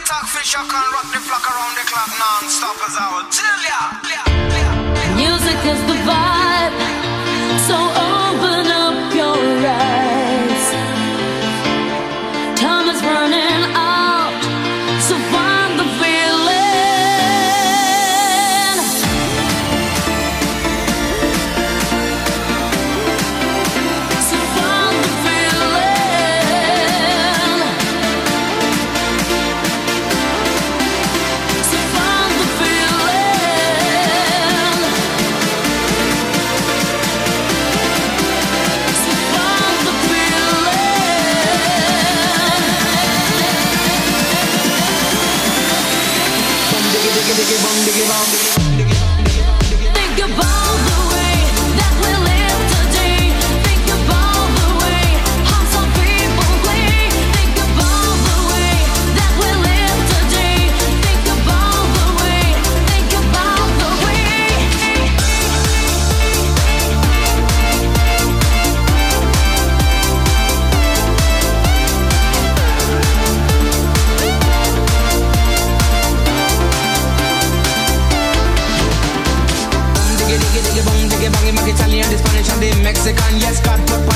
attack fish, I can rock the flock around the clock non-stop as I would tell ya. Music is the vibe, so open up your eyes. Time is running out, so find the feeling. So find the feeling. So find the feeling. So find the Think about the way that we live today. Think about the way how some people play. Think about the way that we live today. Think about the way. Think about the way. Diggy, diggy, diggy, bong, diggy, bang, Italian, the Spanish and the Mexican. Yes, God put